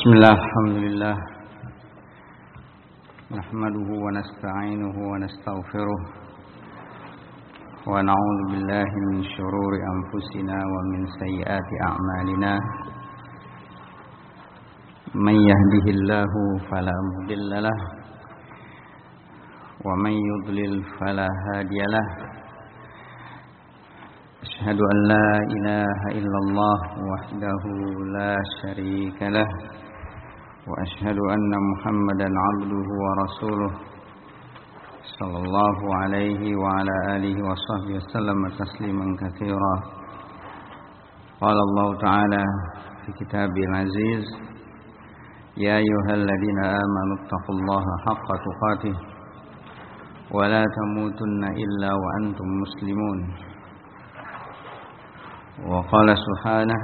Bismillah, alhamdulillah. Nahmaduhu wa nasta'inuhu wa nastaghfiruh. Wa na'udzu billahi min syururi anfusina wa min sayyiati a'malina. Man yahdihillahu fala mudilla lahu wa man yudlil fala hadiya lahu. Asyhadu an la ilaha illallah wahdahu la syarika lahu wa asyhadu anna Muhammadan 'abduhu wa rasuluh sallallahu alaihi wa ala alihi wa sahbihi wasallam tasliman katsira. Qala Allah ta'ala fi kitabil aziz, ya ayyuhalladzina amanu taqullaha haqqa tuqatih wa la tamutunna illa wa antum muslimun. Wa qala subhanahu,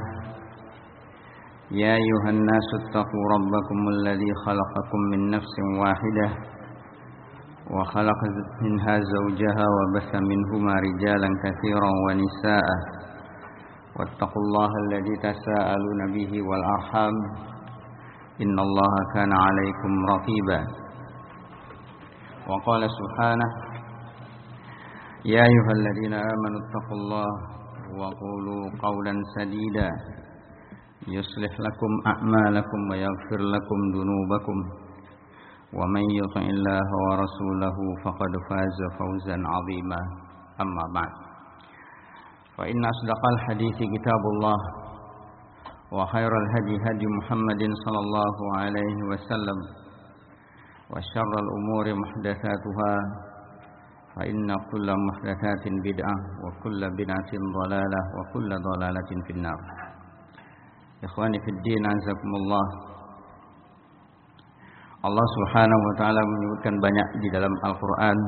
ya ayuhan nasu attaqu rabbakum alladhi khalaqakum min nafsin wahidah wa khalaqa minha zawjaha wa batha minhuma rijalan katsiran wa nisaa'a wattaqullaha alladhi tasaaluna bihi wal arham innallaha kana 'alaykum raqiba. Wa qala subhanahu, ya ayyuhalladzina amanu attaqullaha wa qulu qawlan sadida yuslih lakum a'malakum wa yaghfir lakum dhunubakum wa man yuti'illaha wa rasulahu faqad faza fawzan 'azima. Amma ba'd. Fa inna asdaqal hadithi kitabullah wa khairal hadi hadi Muhammadin sallallahu alaihi wasallam wa syarrul umuri muhdatsatuha fa inna kulla muhdatsatin bid'ah wa kulla bid'atin dhalalah wa kulla dhalalatin finnar. Ikhwani fid din, azakumullah. Allah Subhanahu wa taala menyebutkan banyak di dalam Al-Qur'an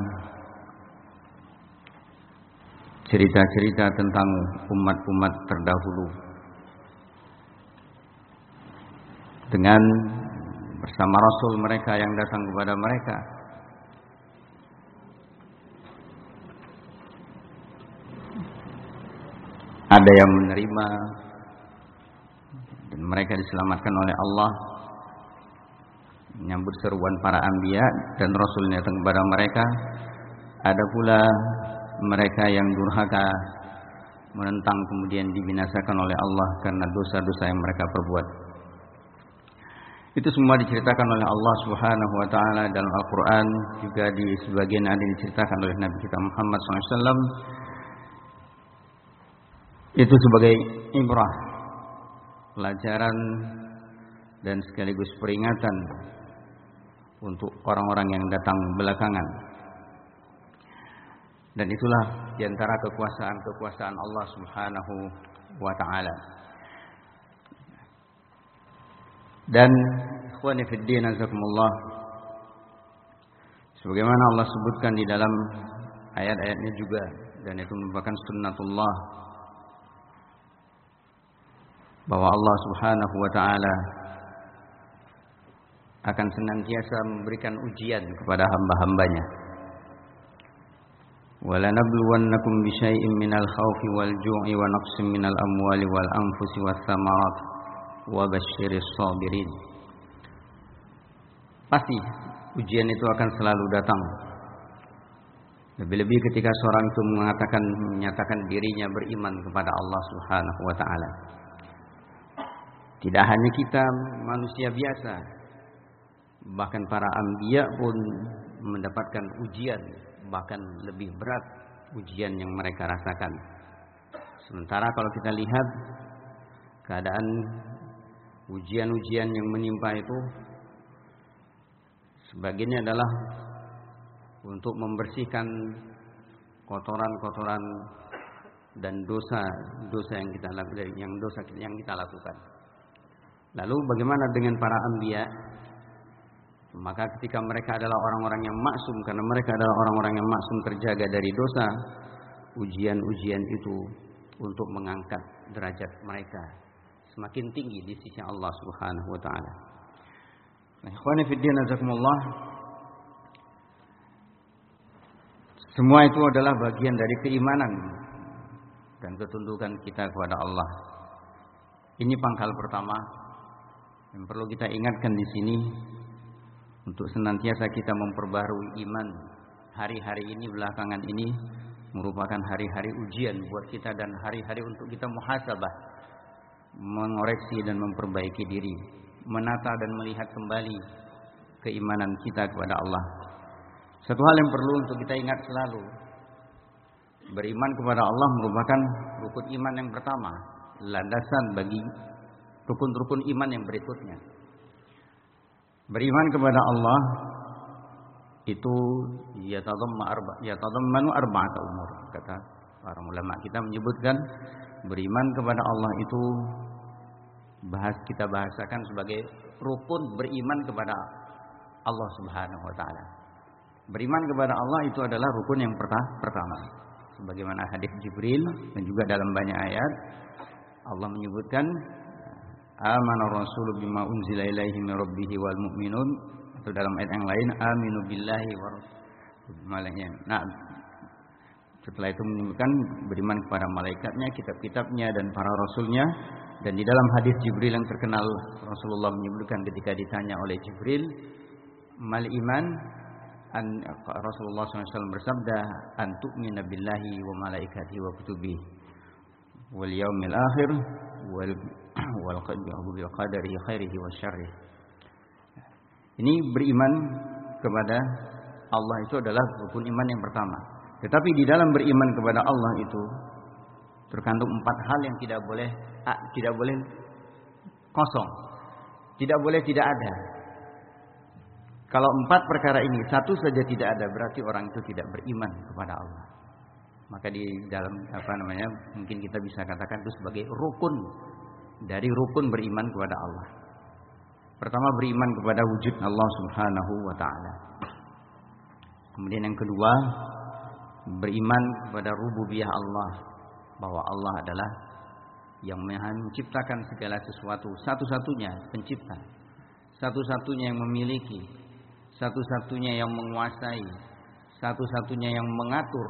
cerita-cerita tentang umat-umat terdahulu dengan bersama rasul mereka yang datang kepada mereka. Ada yang menerima dan mereka diselamatkan oleh Allah, menyambut seruan para anbiya dan rasulnya datang kepada mereka. Ada pula mereka yang durhaka, menentang, kemudian dibinasakan oleh Allah karena dosa-dosa yang mereka perbuat. Itu semua diceritakan oleh Allah Subhanahu wa taala dalam Al-Qur'an, juga di sebagian ada diceritakan oleh Nabi kita Muhammad SAW. Itu sebagai ibrah, pelajaran dan sekaligus peringatan untuk orang-orang yang datang belakangan. Dan itulah diantara kekuasaan Allah Subhanahu wa ta'ala. Dan ikhwani fid din, azakumullah, sebagaimana Allah sebutkan di dalam ayat-ayatnya juga, dan itu merupakan sunnatullah, bahwa Allah Subhanahu wa ta'ala akan senantiasa memberikan ujian kepada hamba-hambanya. وَلَنَبْلُوَنَّكُمْ بِشَيْءٍ مِنَ الْخَوْفِ وَالْجُوعِ وَنَقْصٍ مِنَ الْأَمْوَالِ وَالْأَنْفُسِ وَالثَّمَرَاتِ وَبَشِّرِ الصَّابِرِينَ. Pasti ujian itu akan selalu datang. Lebih-lebih ketika seorang itu menyatakan dirinya beriman kepada Allah Subhanahu wa ta'ala. Tidak hanya kita manusia biasa, bahkan para anbiya pun mendapatkan ujian, bahkan lebih berat ujian yang mereka rasakan. Sementara kalau kita lihat keadaan ujian-ujian yang menimpa itu, sebagiannya adalah untuk membersihkan kotoran-kotoran dan dosa-dosa yang kita lakukan. Lalu bagaimana dengan para anbiya? Maka ketika mereka adalah orang-orang yang maksum, karena mereka adalah orang-orang yang maksum terjaga dari dosa, ujian-ujian itu untuk mengangkat derajat mereka semakin tinggi di sisi Allah Subhanahu wa taala. Nah, ikhwani fid din, azakumullah, semua itu adalah bagian dari keimanan dan ketundukan kita kepada Allah. Ini pangkal pertama Yang perlu kita ingatkan di sini untuk senantiasa kita memperbarui iman. Hari-hari ini belakangan ini merupakan hari-hari ujian buat kita dan hari-hari untuk kita muhasabah, mengoreksi dan memperbaiki diri, menata dan melihat kembali keimanan kita kepada Allah. Satu hal yang perlu untuk kita ingat selalu, beriman kepada Allah merupakan rukun iman yang pertama, landasan bagi rukun-rukun iman yang berikutnya. Beriman kepada Allah itu yatadammanu arba'ata umur. Kata para ulama kita menyebutkan beriman kepada Allah itu kita bahasakan sebagai rukun beriman kepada Allah Subhanahu wa taala. Beriman kepada Allah itu adalah rukun yang pertama. Sebagaimana hadis Jibril dan juga dalam banyak ayat Allah menyebutkan amana rasulu bima unzila ilaihi min rabbih wal mu'minun, atau dalam ayat yang lain aminu billahi wa malaikatih. Nah, setelah itu menyebutkan beriman kepada malaikatnya, kitab-kitabnya dan para rasulnya. Dan di dalam hadis Jibril yang terkenal Rasulullah menyebutkan ketika ditanya oleh Jibril mal iman, Rasulullah SAW bersabda an tu'mina billahi wa malaikatihi wa kutubihi wal yaumil akhir wal qadari khairihi wa syarrihi. Ini beriman kepada Allah itu adalah rukun iman yang pertama. Tetapi di dalam beriman kepada Allah itu terkandung 4 hal yang tidak boleh kosong, tidak boleh tidak ada. Kalau 4 perkara ini satu saja tidak ada, berarti orang itu tidak beriman kepada Allah. Maka di dalam mungkin kita bisa katakan itu sebagai rukun dari rukun beriman kepada Allah. Pertama, beriman kepada wujud Allah Subhanahu wa taala. Kemudian yang kedua, beriman kepada rububiyah Allah, bahwa Allah adalah yang menciptakan segala sesuatu, satu-satunya pencipta, satu-satunya yang memiliki, satu-satunya yang menguasai, satu-satunya yang mengatur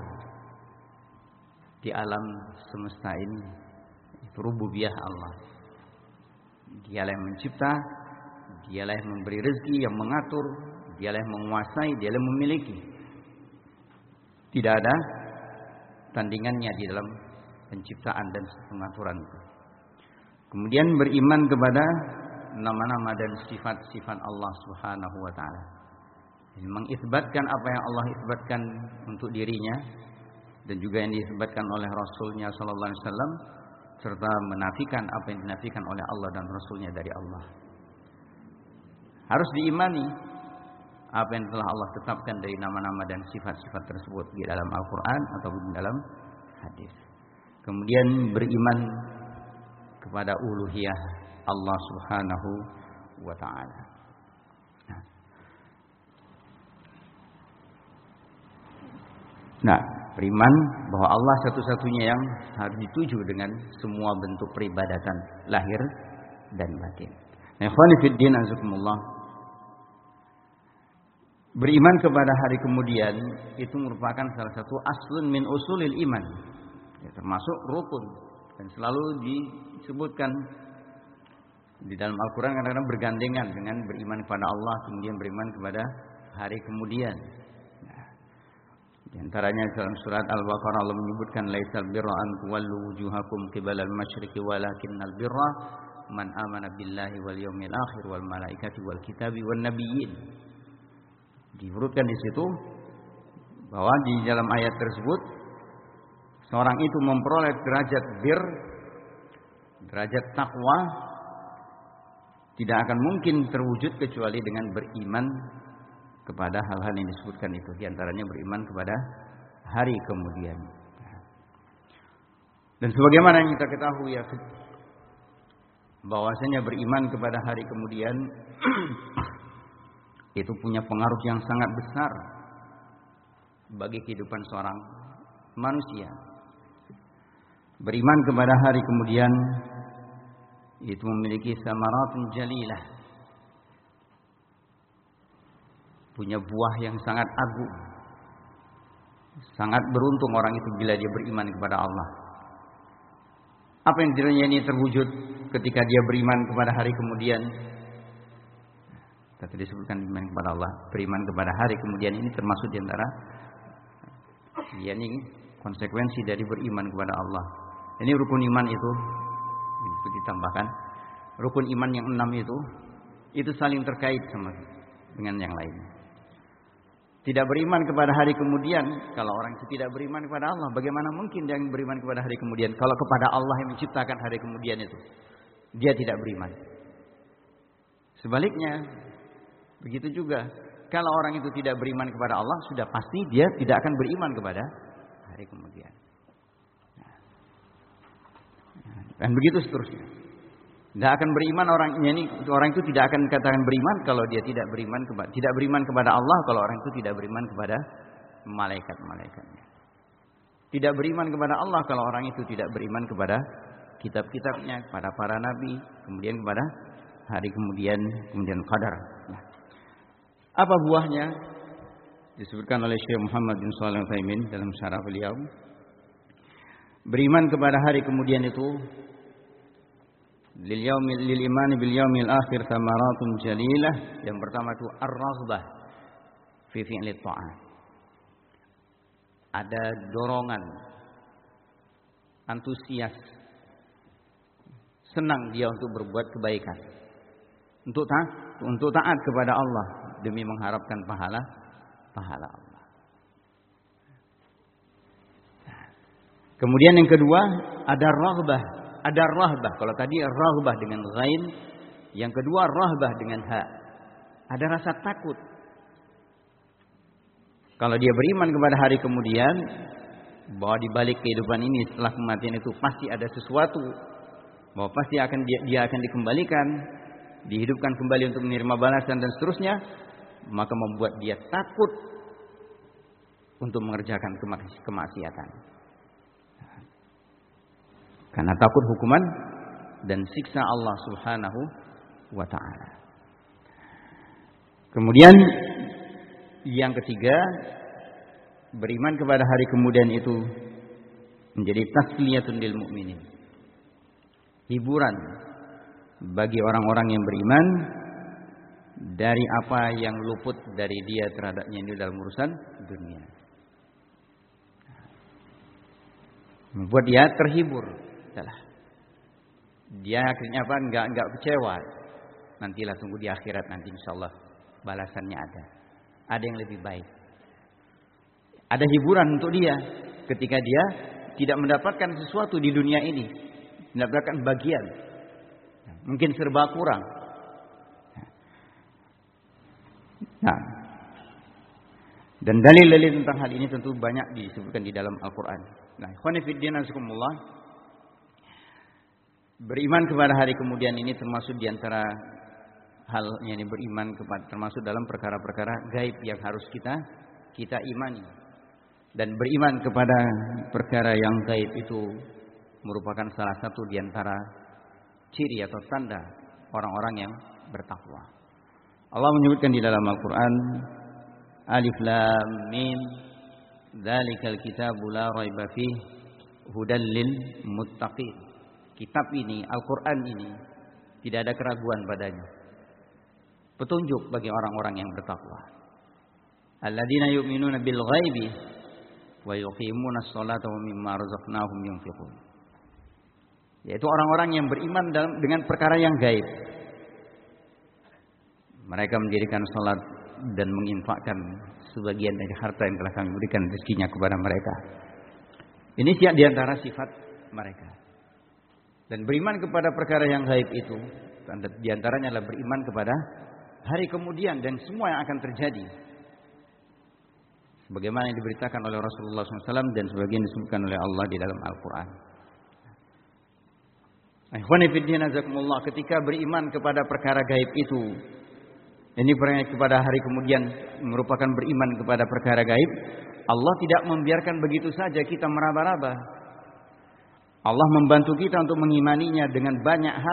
di alam semesta ini. Itu rububiyah Allah. Dialah yang mencipta, dialah yang memberi rezeki, yang mengatur, dialah yang menguasai, dialah yang memiliki. Tidak ada tandingannya di dalam penciptaan dan pengaturan itu. Kemudian beriman kepada nama-nama dan sifat-sifat Allah Subhanahu wa taala. Mengisbatkan apa yang Allah isbatkan untuk dirinya dan juga yang disebutkan oleh Rasulnya sallallahu alaihi wasallam, serta menafikan apa yang dinafikan oleh Allah dan Rasulnya dari Allah. Harus diimani apa yang telah Allah tetapkan dari nama-nama dan sifat-sifat tersebut di dalam Al-Quran ataupun di dalam hadis. Kemudian beriman kepada uluhiyah Allah Subhanahu wa ta'ala. Nah, beriman bahwa Allah satu-satunya yang harus dituju dengan semua bentuk peribadatan lahir dan batin. Nah, ikhwani fid din azakumullah. Beriman kepada hari kemudian itu merupakan salah satu aslun min usulil iman, ya, termasuk rukun, dan selalu disebutkan di dalam Al-Quran kadang-kadang bergandengan dengan beriman kepada Allah kemudian beriman kepada hari kemudian. Nah, di antaranya dalam surat Al-Baqarah Allah menyebutkan laisal birra an tuwallu wujuhakum qibalal masyriqi walakinnal birra man amana billahi wal yawmil akhir wal malaikati wal kitabi wan nabiyyin. Diurutkan di situ bahwa di dalam ayat tersebut seorang itu memperoleh derajat bir, derajat takwa, tidak akan mungkin terwujud kecuali dengan beriman kepada hal-hal yang disebutkan itu. Di antaranya beriman kepada hari kemudian. Dan sebagaimana yang kita ketahui ya, bahwasanya beriman kepada hari kemudian itu punya pengaruh yang sangat besar bagi kehidupan seorang manusia. Beriman kepada hari kemudian itu memiliki samaratun jalilah, punya buah yang sangat agung. Sangat beruntung orang itu bila dia beriman kepada Allah. Apa yang kiranya ini terwujud ketika dia beriman kepada hari kemudian? Tadi disebutkan beriman kepada Allah, beriman kepada hari kemudian ini termasuk di antara yakni konsekuensi dari beriman kepada Allah. Ini rukun iman itu ditambahkan. Rukun iman yang 6 itu saling terkait sama dengan yang lainnya. Tidak beriman kepada hari kemudian, kalau orang itu tidak beriman kepada Allah, bagaimana mungkin dia beriman kepada hari kemudian? Kalau kepada Allah yang menciptakan hari kemudian itu, dia tidak beriman. Sebaliknya, begitu juga. Kalau orang itu tidak beriman kepada Allah, sudah pasti dia tidak akan beriman kepada hari kemudian. Dan begitu seterusnya. Tidak akan beriman orang itu tidak akan dikatakan beriman kalau dia tidak beriman kepada Allah, kalau orang itu tidak beriman kepada malaikat-malaikatnya. Tidak beriman kepada Allah kalau orang itu tidak beriman kepada kitab-kitabnya, kepada para nabi, kemudian kepada hari kemudian qadar. Nah, apa buahnya? Disebutkan oleh Syekh Muhammad bin Shalih Al-Utsaimin dalam syarah beliau. Beriman kepada hari kemudian itu lil imani bil yaumil akhir thamaratun jalilah. Yang pertama itu ar-raghbah fi fi'li ta'at. Ada dorongan, antusias, senang dia untuk berbuat kebaikan, untuk taat kepada Allah demi mengharapkan pahala Allah. Kemudian yang kedua ada raghbah, ada rahbah. Kalau tadi raghbah dengan ghain, yang kedua rahbah dengan ha. Ada rasa takut. Kalau dia beriman kepada hari kemudian, bahwa di balik kehidupan ini setelah kematian itu pasti ada sesuatu, bahwa pasti dia akan dikembalikan, dihidupkan kembali untuk menerima balasan dan seterusnya, maka membuat dia takut untuk mengerjakan kemaksiatan. Karena takut hukuman dan siksa Allah Subhanahu wa ta'ala. Kemudian yang ketiga, beriman kepada hari kemudian itu menjadi tasliyatun lil mu'minin, hiburan bagi orang-orang yang beriman dari apa yang luput dari dia terhadapnya ini dalam urusan dunia. Membuat dia terhibur. Dia akhirnya apa? Enggak kecewa. Nantilah tunggu di akhirat, nanti insyaallah balasannya ada. Ada yang lebih baik. Ada hiburan untuk dia ketika dia tidak mendapatkan sesuatu di dunia ini, mendapatkan bagian. Mungkin serba kurang. Nah, dan dalil-dalil tentang hal ini tentu banyak disebutkan di dalam Al-Quran. Nah, ikhwani fiddin azakumullah, beriman kepada hari kemudian ini termasuk di antara hal yang beriman kepada, termasuk dalam perkara-perkara gaib yang harus kita imani. Dan beriman kepada perkara yang gaib itu merupakan salah satu di antara ciri atau tanda orang-orang yang bertakwa. Allah menyebutkan di dalam Al-Quran, Alif Lam Mim, Dzalikal kitabu la raiba fihi hudal lil muttaqin. Kitab ini, Al-Quran ini, tidak ada keraguan padanya. Petunjuk bagi orang-orang yang bertakwa. Alladzina yu'minuna bil ghaibi wa yuqimunas sholata wa mimma razaqnahum yunfiqun. Yaitu orang-orang yang beriman dengan perkara yang gaib. Mereka mendirikan salat dan menginfakkan sebagian dari harta yang telah kami berikan rezekinya kepada mereka. Ini di antara sifat mereka. Dan beriman kepada perkara yang gaib itu, di antaranya adalah beriman kepada hari kemudian dan semua yang akan terjadi. Sebagaimana yang diberitakan oleh Rasulullah SAW dan sebagian disebutkan oleh Allah di dalam Al-Quran. Ikhwani fiddin azakumullah, ketika beriman kepada perkara gaib itu, ini beriman kepada hari kemudian merupakan beriman kepada perkara gaib. Allah tidak membiarkan begitu saja kita meraba-raba. Allah membantu kita untuk mengimaninya dengan banyak hal.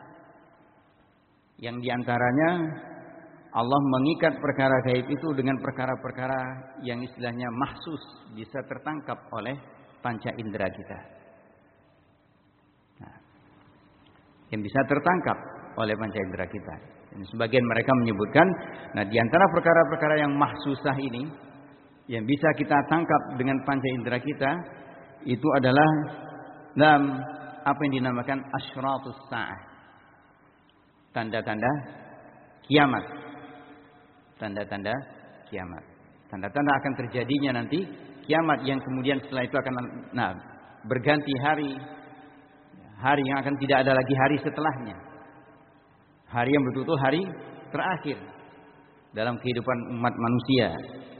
Yang diantaranya Allah mengikat perkara gaib itu dengan perkara-perkara yang istilahnya mahsus, bisa tertangkap oleh panca indera kita. Nah, yang bisa tertangkap oleh panca indera kita. Dan sebagian mereka menyebutkan, nah di antara perkara-perkara yang mahsusah ini, yang bisa kita tangkap dengan panca indera kita, itu adalah dalam apa yang dinamakan asyratus sa'ah, tanda-tanda kiamat, tanda-tanda kiamat, tanda-tanda akan terjadinya nanti kiamat, yang kemudian setelah itu akan berganti hari yang akan tidak ada lagi hari setelahnya, hari yang betul-betul hari terakhir dalam kehidupan umat manusia.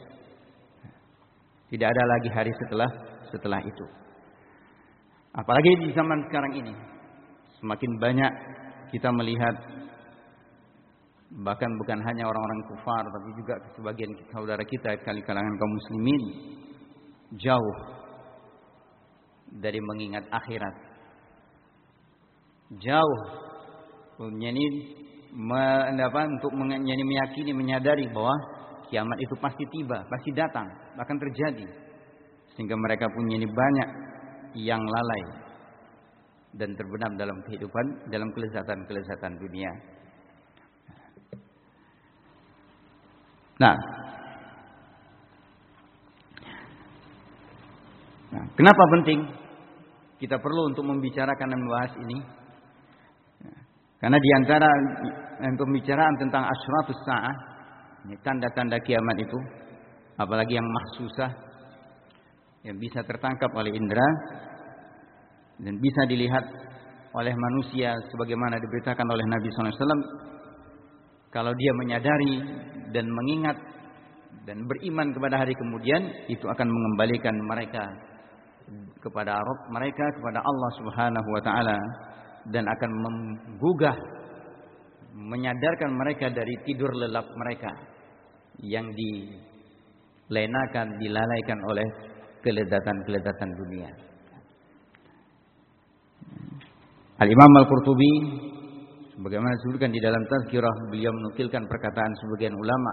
Tidak ada lagi hari setelah itu. Apalagi di zaman sekarang ini, semakin banyak kita melihat, bahkan bukan hanya orang-orang kufar, tapi juga sebagian saudara kita dari kalangan kaum muslimin jauh dari mengingat akhirat, jauh untuk meyakini, menyadari bahwa kiamat itu pasti tiba, pasti datang, akan terjadi. Sehingga mereka punya banyak yang lalai dan terbenam dalam kehidupan, dalam kelezatan-kelezatan dunia. Nah, kenapa penting kita perlu untuk membicarakan dan membahas ini? Karena di antara pembicaraan tentang asyratus sa'ah, tanda-tanda kiamat itu, apalagi yang mahsusah, yang bisa tertangkap oleh indera dan bisa dilihat oleh manusia sebagaimana diberitakan oleh Nabi SAW, kalau dia menyadari dan mengingat dan beriman kepada hari kemudian, itu akan mengembalikan mereka kepada Rabb mereka, kepada Allah Subhanahu wa taala, dan akan menggugah, menyadarkan mereka dari tidur lelap mereka yang dilenakan, dilalaikan oleh kelezatan-kelezatan dunia. Al-Imam Al-Qurtubi sebagaimana disebutkan di dalam Tazkirah, beliau menukilkan perkataan sebagian ulama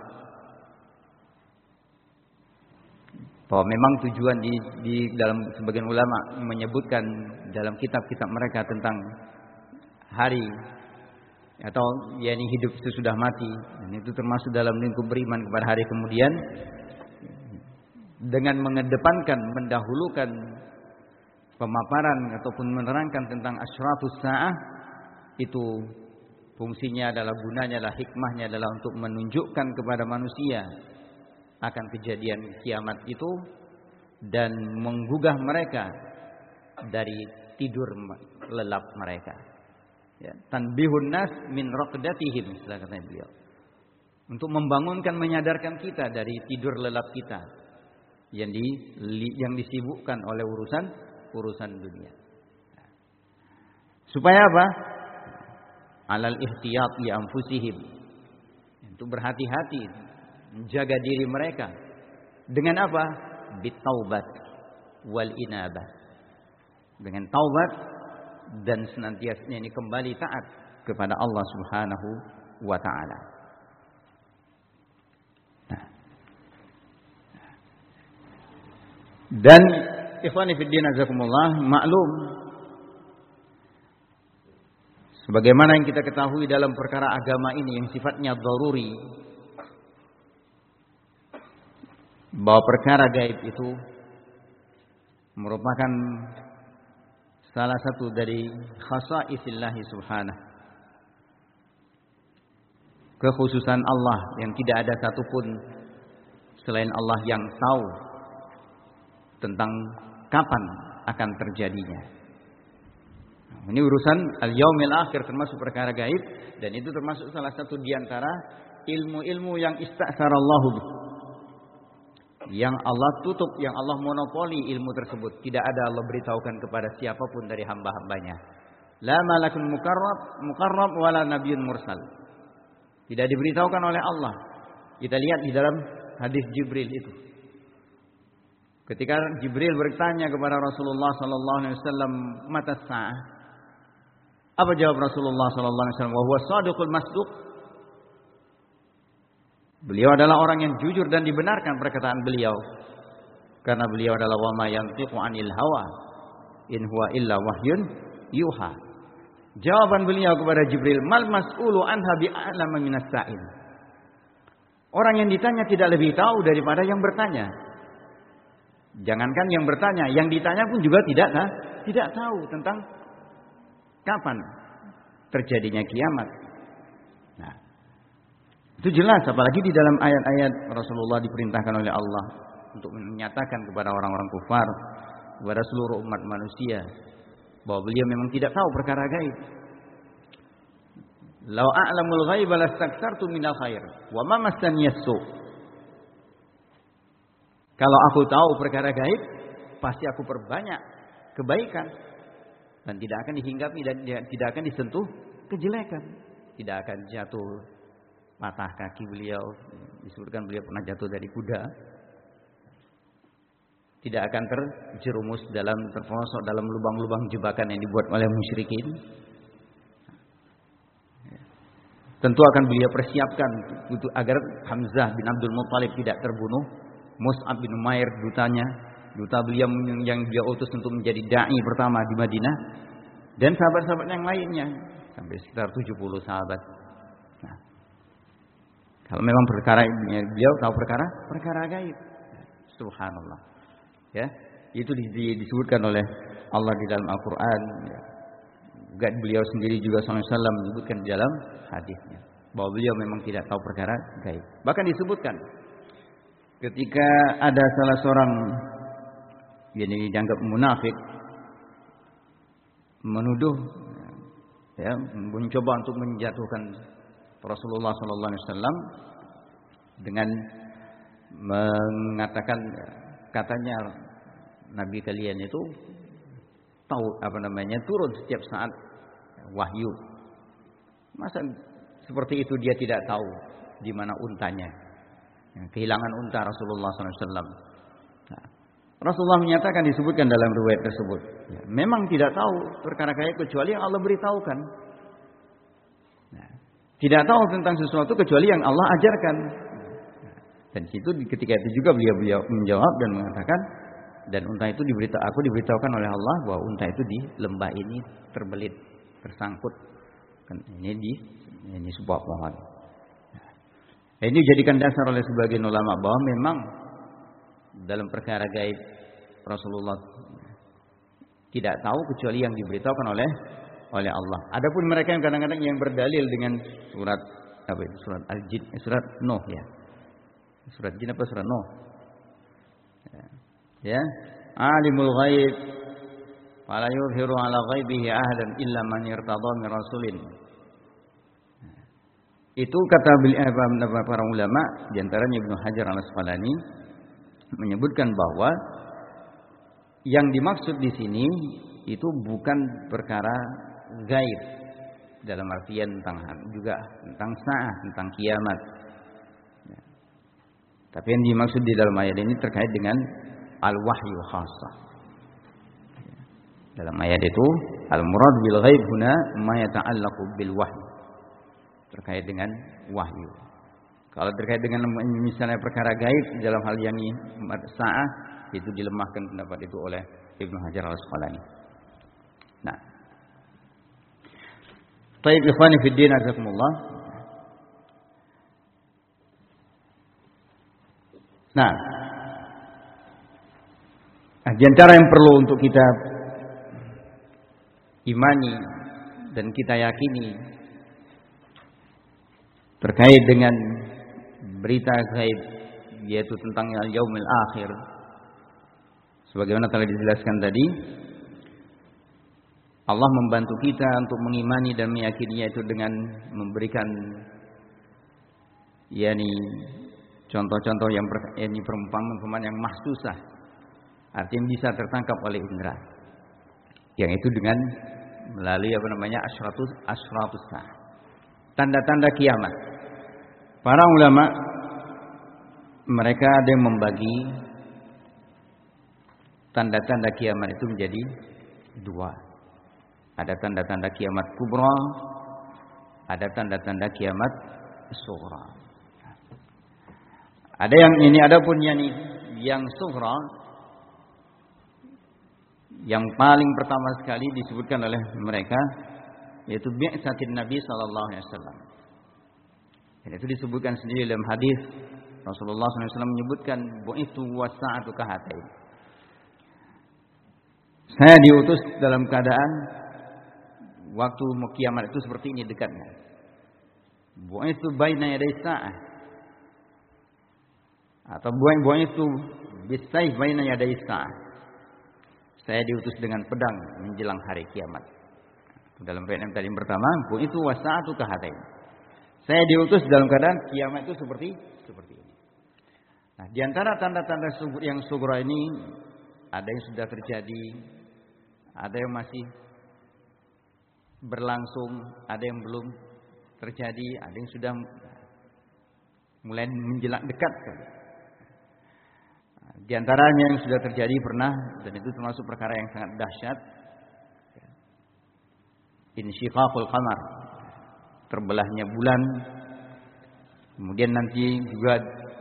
bahwa memang tujuan di dalam sebagian ulama menyebutkan dalam kitab-kitab mereka tentang hari atau hidup sesudah mati, dan itu termasuk dalam lingkup beriman kepada hari kemudian, dengan mengedepankan, mendahulukan pemaparan ataupun menerangkan tentang asyratus sa'ah, itu fungsinya adalah, gunanya adalah, hikmahnya adalah untuk menunjukkan kepada manusia akan kejadian kiamat itu dan menggugah mereka dari tidur lelap mereka. Ya, tanbihun nas min raqdatihim, kata beliau. Untuk membangunkan, menyadarkan kita dari tidur lelap kita yang disibukkan oleh urusan dunia. Supaya apa? Alal ihtiyat li anfusihim, untuk berhati-hati, menjaga diri mereka dengan apa? Bitaubat wal inabah, dengan taubat dan senantiasa ini kembali taat kepada Allah Subhanahu wa taala. Dan ikhwani fiddin azakumullah, maklum sebagaimana yang kita ketahui dalam perkara agama ini yang sifatnya daruri, bahwa perkara gaib itu merupakan salah satu dari khasaisillah subhanahu, kekhususan Allah yang tidak ada satupun selain Allah yang tahu tentang kapan akan terjadinya. Ini urusan al-yaumil akhir, termasuk perkara gaib, dan itu termasuk salah satu di antara ilmu-ilmu yang istasarallahu, yang Allah tutup, yang Allah monopoli ilmu tersebut. Tidak ada Allah beritahukan kepada siapapun dari hamba-hambanya. La malakun mukarrab wala nabiyyun mursal. Tidak diberitahukan oleh Allah. Kita lihat di dalam hadis Jibril itu. Ketika Jibril bertanya kepada Rasulullah sallallahu alaihi wasallam, "Mata sa'ah?" Apa jawab Rasulullah sallallahu alaihi wasallam? "Wa huwa shadiqul masduq." Beliau adalah orang yang jujur dan dibenarkan perkataan beliau. Karena beliau adalah wa ma yantiqu 'anil hawa in huwa illa wahyun yuha. Jawaban beliau kepada Jibril, mal mas'ulu anha bi'alama minas sa'il. Orang yang ditanya tidak lebih tahu daripada yang bertanya. Jangankan yang bertanya, yang ditanya pun juga tidak tahu tentang kapan terjadinya kiamat. Nah, itu jelas, apalagi di dalam ayat-ayat Rasulullah diperintahkan oleh Allah untuk menyatakan kepada orang-orang kufar, kepada seluruh umat manusia, bahwa beliau memang tidak tahu perkara gaib. Lau a'lamul ghaiba lastakthartu minal khair wa ma massani as-su. Kalau aku tahu perkara gaib, pasti aku perbanyak kebaikan dan tidak akan dihinggapi dan tidak akan disentuh kejelekan. Tidak akan jatuh patah kaki beliau, disebutkan beliau pernah jatuh dari kuda. Tidak akan terjerumus terperosok dalam lubang-lubang jebakan yang dibuat oleh musyrikin. Tentu akan beliau persiapkan agar Hamzah bin Abdul Muttalib tidak terbunuh. Mus'ab bin Umair duta beliau yang beliau utus untuk menjadi dai pertama di Madinah, dan sahabat-sahabat yang lainnya sampai sekitar 70 sahabat. Nah, kalau memang perkara ini beliau tahu perkara gaib. Subhanallah. Ya, itu disebutkan oleh Allah di dalam Al-Qur'an. Ya. Juga beliau sendiri juga sallallahu alaihi wasallam menyebutkan di dalam hadisnya bahwa beliau memang tidak tahu perkara gaib. Bahkan disebutkan ketika ada salah seorang yang dianggap munafik menuduh, ya, mencoba untuk menjatuhkan Rasulullah sallallahu alaihi wasallam dengan mengatakan, katanya Nabi kalian itu tahu turun setiap saat wahyu. Masa seperti itu dia tidak tahu di mana untanya? Kehilangan unta Rasulullah SAW. Nah, Rasulullah menyatakan, disebutkan dalam riwayat tersebut, ya, memang tidak tahu perkara gaib kecuali yang Allah beritahukan. Nah, tidak tahu tentang sesuatu kecuali yang Allah ajarkan. Nah, dan situ ketika itu juga beliau menjawab dan mengatakan, dan unta itu aku diberitahukan oleh Allah bahwa unta itu di lembah ini terbelit, tersangkut. Ini sebuah pohon. Ini dijadikan dasar oleh sebagian ulama bahwa memang dalam perkara gaib Rasulullah tidak tahu kecuali yang diberitahukan oleh Allah. Adapun mereka yang kadang-kadang yang berdalil dengan surat Al-Jin, surat Nuh ya. Surat Jin apa surat Nuh? Ya, alimul ghaib fala yuzhiru ala ghaibihi ahadan illa man irtada min rasulin. Itu kata para ulama, di antaranya Ibnu Hajar Al-Asqalani menyebutkan bahwa yang dimaksud di sini itu bukan perkara gaib dalam artian tentang saat, tentang kiamat. Tapi yang dimaksud di dalam ayat ini terkait dengan al-wahyu khassah. Dalam ayat itu al-murad bil ghaib huna ma yata'allaqu bil wahyi. Terkait dengan wahyu. Kalau terkait dengan misalnya perkara gaib dalam hal yang sa'ah, itu dilemahkan pendapat itu oleh Ibnu Hajar Al-Asqalani. Nah, baik ikhwani fid din azakumullah. Nah, di antara yang perlu untuk kita imani dan kita yakini terkait dengan berita gaib, yaitu tentang al-yaumil akhir, sebagaimana telah dijelaskan tadi, Allah membantu kita untuk mengimani dan meyakininya itu dengan memberikan contoh-contoh yang perumpamaan yang mahsusah, artinya bisa tertangkap oleh indera, yang itu dengan melalui asyratus sa'ah, tanda-tanda kiamat. Para ulama mereka ada yang membagi tanda-tanda kiamat itu menjadi dua. Ada tanda-tanda kiamat kubra, ada tanda-tanda kiamat sughra. Ada yang ini, adapun yang sughra, yang paling pertama sekali disebutkan oleh mereka yaitu bi'tsatin Nabi sallallahu alaihi wasallam. Dan itu disebutkan sendiri dalam hadis Rasulullah SAW menyebutkan bu'itsu was-sa'atu kahatain. Saya diutus dalam keadaan waktu mau kiamat itu seperti ini dekatnya. Bu'itsu baina yaday sa'ah. Atau bu'itsu bis-sayf baina yaday sa'ah. Saya diutus dengan pedang menjelang hari kiamat. Dalam ayat yang tadi pertama, bu'itsu was-sa'atu kahatain. Saya diutus dalam keadaan kiamat itu seperti ini. Nah, di antara tanda-tanda yang sughra ini ada yang sudah terjadi, ada yang masih berlangsung, ada yang belum terjadi, ada yang sudah mulai menjelang dekat. Di antaranya yang sudah terjadi pernah, dan itu termasuk perkara yang sangat dahsyat, insyiqaqul qamar, terbelahnya bulan. Kemudian nanti juga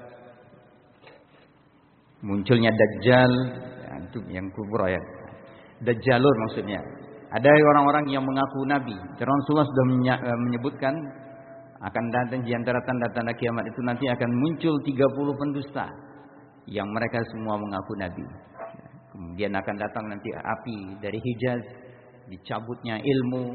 munculnya Dajjal, ya, itu yang kubur ya. Dajjalur maksudnya. Ada orang-orang yang mengaku nabi. Rasulullah sudah menyebutkan akan datang di antara tanda-tanda kiamat itu nanti akan muncul 30 pendusta yang mereka semua mengaku nabi. Kemudian akan datang nanti api dari Hijaz, dicabutnya ilmu.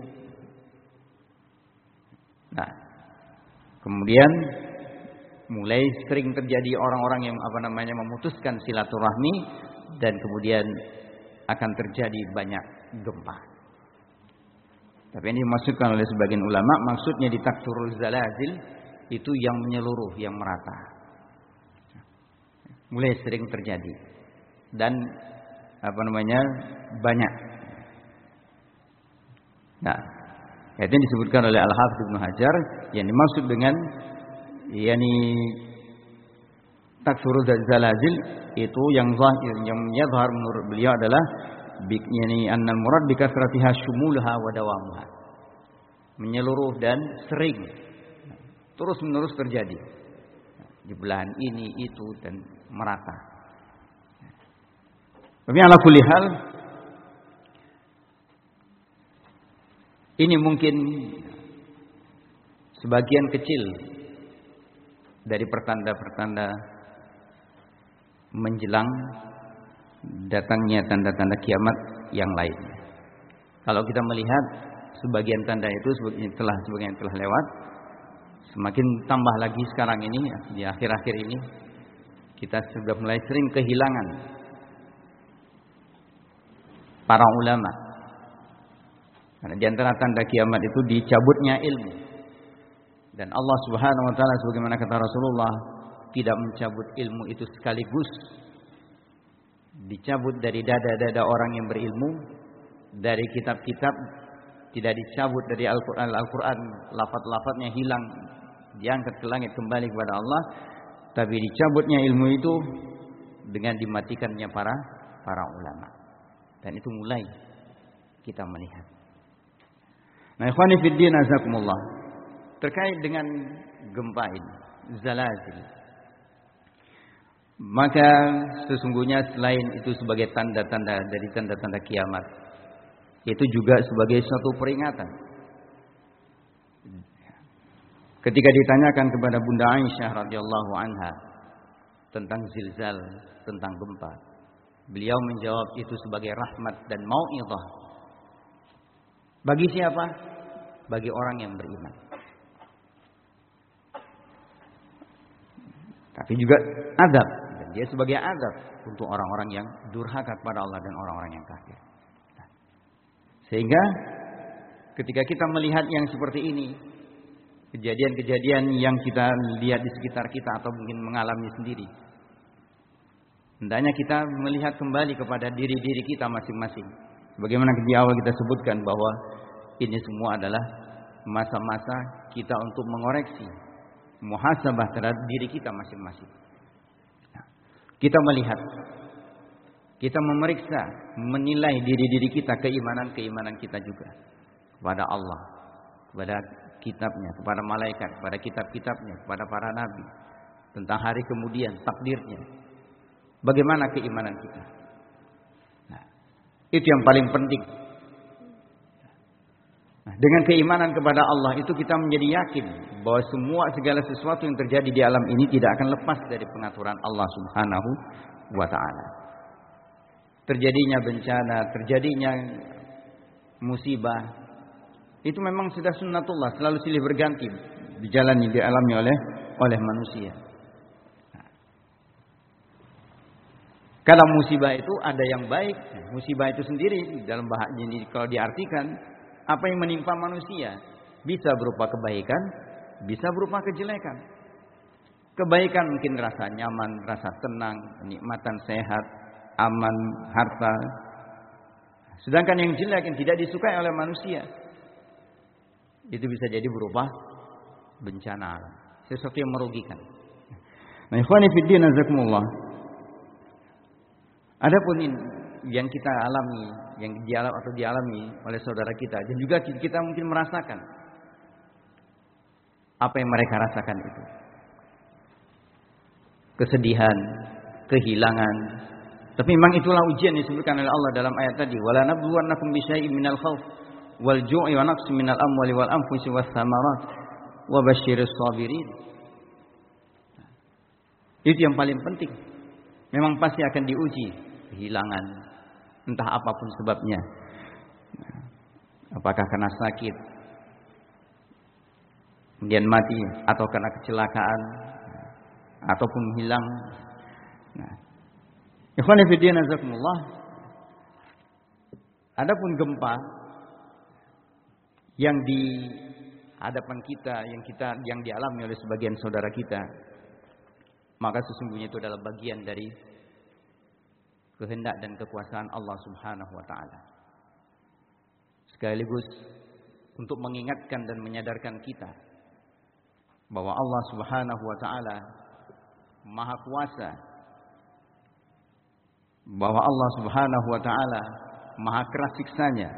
Nah, kemudian mulai sering terjadi orang-orang yang memutuskan silaturahmi, dan kemudian akan terjadi banyak gempa. Tapi ini dimaksudkan oleh sebagian ulama, maksudnya di taksurul zalazil itu yang menyeluruh, yang merata. Mulai sering terjadi dan banyak. Nah, itu disebutkan oleh Al-Hafidz Ibnu Hajar, yang dimaksud dengan taksurul zalazil itu yang zahir, yang yadhhar menurut beliau adalah annal murad bi kasratiha syumulha wa dawamuha. Menyeluruh dan sering, terus menerus terjadi di belahan ini itu dan merata. Tapi ala kulli hal ini mungkin sebagian kecil dari pertanda-pertanda menjelang datangnya tanda-tanda kiamat yang lainnya. Kalau kita melihat sebagian tanda itu sebagian telah lewat, semakin tambah lagi sekarang ini di akhir-akhir ini kita sudah mulai sering kehilangan para ulama. Karena di antara tanda kiamat itu dicabutnya ilmu. Dan Allah Subhanahu wa taala sebagaimana kata Rasulullah, tidak mencabut ilmu itu sekaligus. Dicabut dari dada-dada orang yang berilmu, dari kitab-kitab, tidak dicabut dari Al-Quran, lafaz-lafaznya hilang, diangkat ke langit kembali kepada Allah, tapi dicabutnya ilmu itu dengan dimatikannya para ulama. Dan itu mulai kita melihat. Nah, ikhwani fid din azakumullah, terkait dengan gempa ini, zalazil, maka sesungguhnya selain itu sebagai tanda-tanda dari tanda-tanda kiamat, itu juga sebagai suatu peringatan. Ketika ditanyakan kepada Bunda Aisyah radhiyallahu anha tentang zilzal, tentang gempa, beliau menjawab itu sebagai rahmat dan mau'izah. Bagi siapa? Bagi orang yang beriman. Tapi juga azab, dan dia sebagai azab untuk orang-orang yang durhaka kepada Allah dan orang-orang yang kafir. Sehingga ketika kita melihat yang seperti ini, kejadian-kejadian yang kita lihat di sekitar kita atau mungkin mengalami sendiri, hendaknya kita melihat kembali kepada diri-diri kita masing-masing. Bagaimana di awal kita sebutkan bahwa ini semua adalah masa-masa kita untuk mengoreksi, muhasabah terhadap diri kita masing-masing. Kita melihat, kita memeriksa, menilai diri-diri kita, keimanan kita juga kepada Allah, kepada kitabnya, kepada malaikat, kepada kitab-kitabnya, kepada para nabi, tentang hari kemudian, takdirnya. Bagaimana keimanan kita? Nah, itu yang paling penting. Nah, dengan keimanan kepada Allah itu kita menjadi yakin bahwa segala sesuatu yang terjadi di alam ini tidak akan lepas dari pengaturan Allah Subhanahu wa taala. Terjadinya bencana, terjadinya musibah itu memang sudah sunnatullah, selalu silih berganti dialami oleh manusia. Kalau musibah itu ada yang baik, musibah itu sendiri dalam bahasa ini kalau diartikan apa yang menimpa manusia bisa berupa kebaikan, bisa berupa kejelekan. Kebaikan mungkin rasa nyaman, rasa tenang, kenikmatan sehat, aman, harta. Sedangkan yang jelek yang tidak disukai oleh manusia itu bisa jadi berupa bencana alam, sesuatu yang merugikan. Nah, ikhwani fiddin azakumullah. Adapun yang kita alami, yang dialami oleh saudara kita dan juga kita mungkin merasakan apa yang mereka rasakan itu. Kesedihan, kehilangan. Tapi memang itulah ujian yang disebutkan oleh Allah dalam ayat tadi, wala nabluwannakum bisyai'in minal khauf wal ju'i wa naqsin minal amwali wal anfusi was thamarat wa basyiris sabirin. Itu yang paling penting. Memang pasti akan diuji kehilangan, entah apapun sebabnya. Apakah karena sakit, kemudian mati, atau karena kecelakaan, ataupun hilang. Ikhwan fillah jazakumullah. Adapun gempa yang di hadapan kita, yang dialami oleh sebagian saudara kita, maka sesungguhnya itu adalah bagian dari kehendak dan kekuasaan Allah Subhanahu wa taala. Sekaligus untuk mengingatkan dan menyadarkan kita bahwa Allah Subhanahu wa taala Maha Kuasa, bahwa Allah Subhanahu wa taala Maha keras siksanya,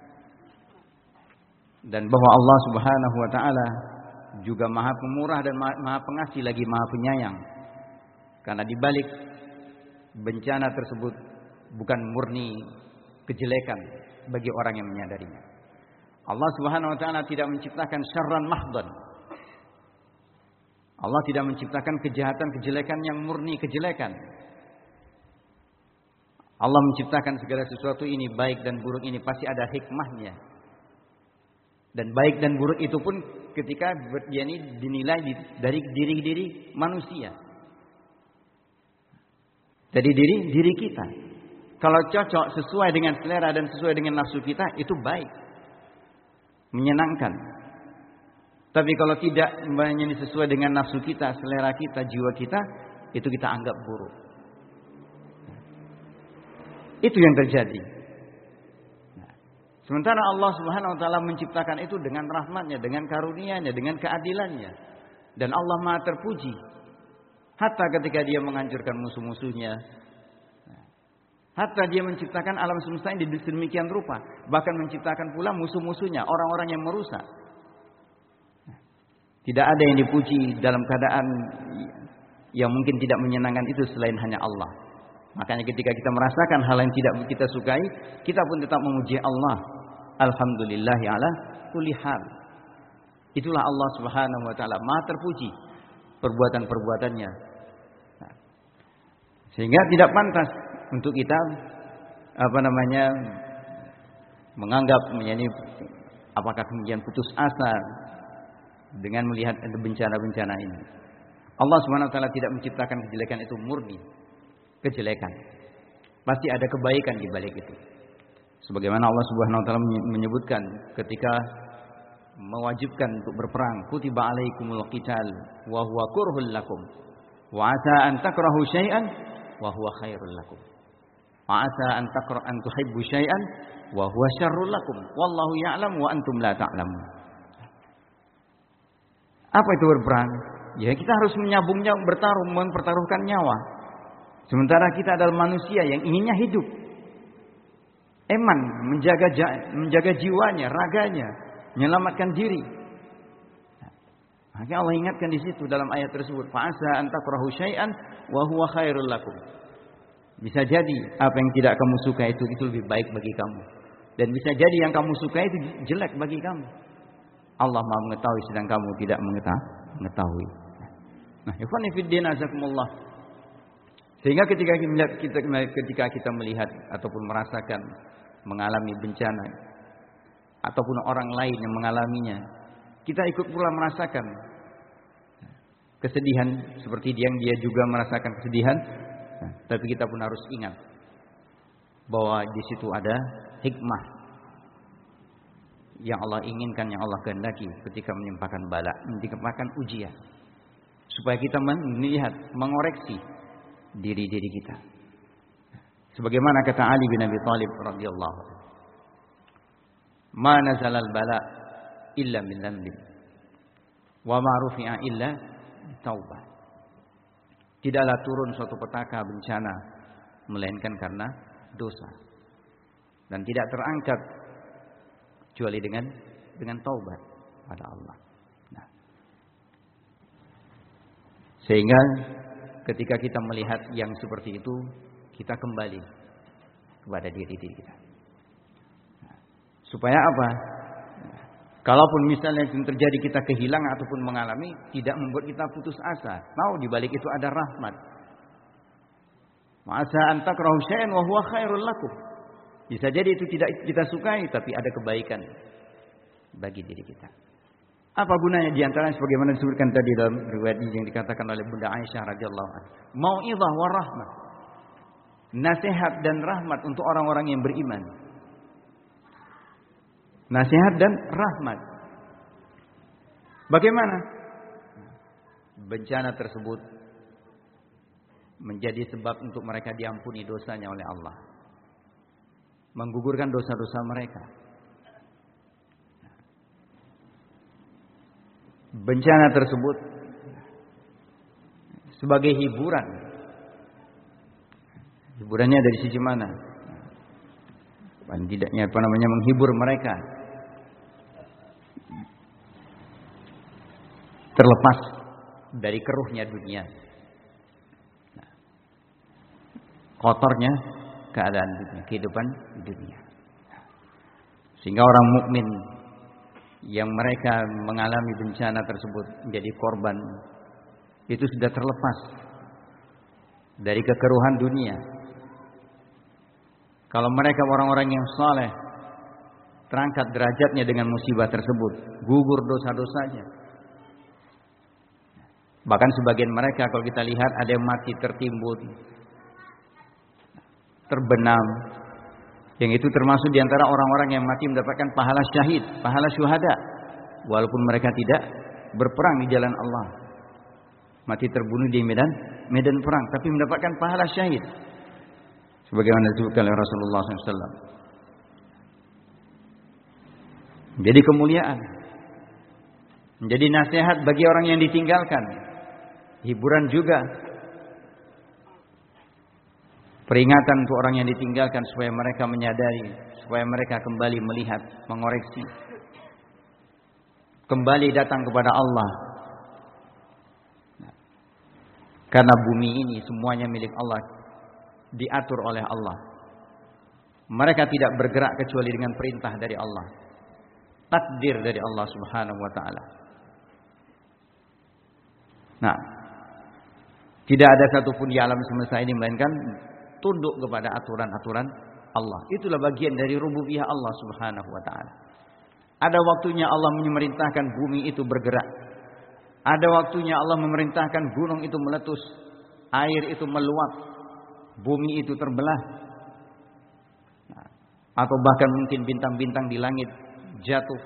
dan bahwa Allah Subhanahu wa taala juga Maha Pemurah dan Maha Pengasih lagi Maha Penyayang. Karena di balik bencana tersebut bukan murni kejelekan bagi orang yang menyadarinya. Allah Subhanahu wa taala tidak menciptakan syarran mahdan. Allah tidak menciptakan kejahatan, kejelekan yang murni kejelekan. Allah menciptakan segala sesuatu ini, baik dan buruk ini pasti ada hikmahnya. Dan baik dan buruk itu pun ketika ini dinilai dari diri manusia. Dari diri kita. Kalau cocok sesuai dengan selera dan sesuai dengan nafsu kita, itu baik, menyenangkan. Tapi kalau tidak sesuai dengan nafsu kita, selera kita, jiwa kita, itu kita anggap buruk. Itu yang terjadi. Sementara Allah Subhanahu wa taala menciptakan itu dengan rahmatnya, dengan karunia-Nya, dengan keadilannya. Dan Allah Maha terpuji. Hatta ketika Dia menghancurkan musuh-musuhnya, hatta Dia menciptakan alam semesta ini sedemikian rupa, bahkan menciptakan pula musuh-musuhnya, orang-orang yang merusak. Tidak ada yang dipuji dalam keadaan yang mungkin tidak menyenangkan itu selain hanya Allah. Makanya ketika kita merasakan hal yang tidak kita sukai, kita pun tetap memuji Allah. Alhamdulillahi ala kulli hal. Itulah Allah Subhanahu wa taala Maha terpuji perbuatan-perbuatannya. Sehingga tidak pantas untuk kita menganggap apakah kemudian putus asa dengan melihat bencana-bencana ini. Allah Subhanahu wa taala tidak menciptakan kejelekan itu murni kejelekan. Pasti ada kebaikan di balik itu. Sebagaimana Allah Subhanahu wa taala menyebutkan ketika mewajibkan untuk berperang, kutiba alaikumul qital wa huwa kurhul lakum wa asa an takrahu syai'an wa huwa khairul lakum wa asa an tuhibbu syai'an wa huwa syarrul lakum wallahu ya'lam wa antum la ta'lamun. Apa itu berperang? Ya kita harus menyabungnya, bertarung, mempertaruhkan nyawa. Sementara kita adalah manusia yang inginnya hidup, eman, menjaga jiwanya, raganya, menyelamatkan diri. Maka Allah ingatkan di situ dalam ayat tersebut, fa'asa an takrahu syai'an wa huwa khairul lakum. Bisa jadi apa yang tidak kamu suka itu lebih baik bagi kamu. Dan bisa jadi yang kamu suka itu jelek bagi kamu. Allah Maha mengetahui sedang kamu tidak mengetahui. Nah, ikhwan fillah azakumullah. Sehingga ketika kita melihat ataupun merasakan mengalami bencana ataupun orang lain yang mengalaminya, kita ikut pula merasakan kesedihan seperti yang dia juga merasakan kesedihan. Tapi kita pun harus ingat bahwa di situ ada hikmah yang Allah inginkan, yang Allah kehendaki ketika menimpakan bala, menimpakan ujian, supaya kita melihat, mengoreksi diri-diri kita. Sebagaimana kata Ali bin Abi Thalib radhiyallahu anhu, "Ma nazalal bala illa min dzambin wa ma rufi'a illa taubah." Tidaklah turun suatu petaka bencana melainkan karena dosa, dan tidak terangkat kecuali dengan taubat pada Allah. Nah, sehingga ketika kita melihat yang seperti itu, kita kembali kepada diri kita. Nah, supaya apa? Kalaupun misalnya terjadi kita kehilangan ataupun mengalami, tidak membuat kita putus asa. Tahu di balik itu ada rahmat. Ma'asa an takrahu syai'an wa huwa khairul lakum. Bisa jadi itu tidak kita sukai, tapi ada kebaikan bagi diri kita. Apa gunanya di antara sebagaimana disebutkan tadi dalam riwayat yang dikatakan oleh Bunda Aisyah radhiyallahu anha, mau'izah wa rahmah. Nasihat dan rahmat untuk orang-orang yang beriman. Nasihat dan rahmat. Bagaimana? Bencana tersebut menjadi sebab untuk mereka diampuni dosanya oleh Allah, menggugurkan dosa-dosa mereka. Bencana tersebut sebagai hiburan. Hiburannya dari sisi mana? Tidaknya menghibur mereka, terlepas dari keruhnya dunia, kotornya keadaan dunia, kehidupan dunia. Sehingga orang mukmin yang mereka mengalami bencana tersebut menjadi korban, itu sudah terlepas dari kekeruhan dunia. Kalau mereka orang-orang yang saleh, terangkat derajatnya dengan musibah tersebut, gugur dosa-dosanya. Bahkan sebagian mereka kalau kita lihat ada yang mati tertimbun, terbenam. Yang itu termasuk diantara orang-orang yang mati mendapatkan pahala syahid, pahala syuhada, walaupun mereka tidak berperang di jalan Allah. Mati terbunuh di medan perang, tapi mendapatkan pahala syahid. Sebagaimana disebutkan oleh Rasulullah SAW. Jadi kemuliaan, menjadi nasihat bagi orang yang ditinggalkan, hiburan juga, peringatan untuk orang yang ditinggalkan supaya mereka menyadari, supaya mereka kembali melihat, mengoreksi, kembali datang kepada Allah. Karena bumi ini semuanya milik Allah, diatur oleh Allah. Mereka tidak bergerak kecuali dengan perintah dari Allah, takdir dari Allah Subhanahu wa taala. Nah, tidak ada satupun di alam semesta ini melainkan tunduk kepada aturan-aturan Allah. Itulah bagian dari rububiyah Allah Subhanahu wa taala. Ada waktunya Allah memerintahkan bumi itu bergerak. Ada waktunya Allah memerintahkan gunung itu meletus, air itu meluap, bumi itu terbelah, atau bahkan mungkin bintang-bintang di langit jatuh.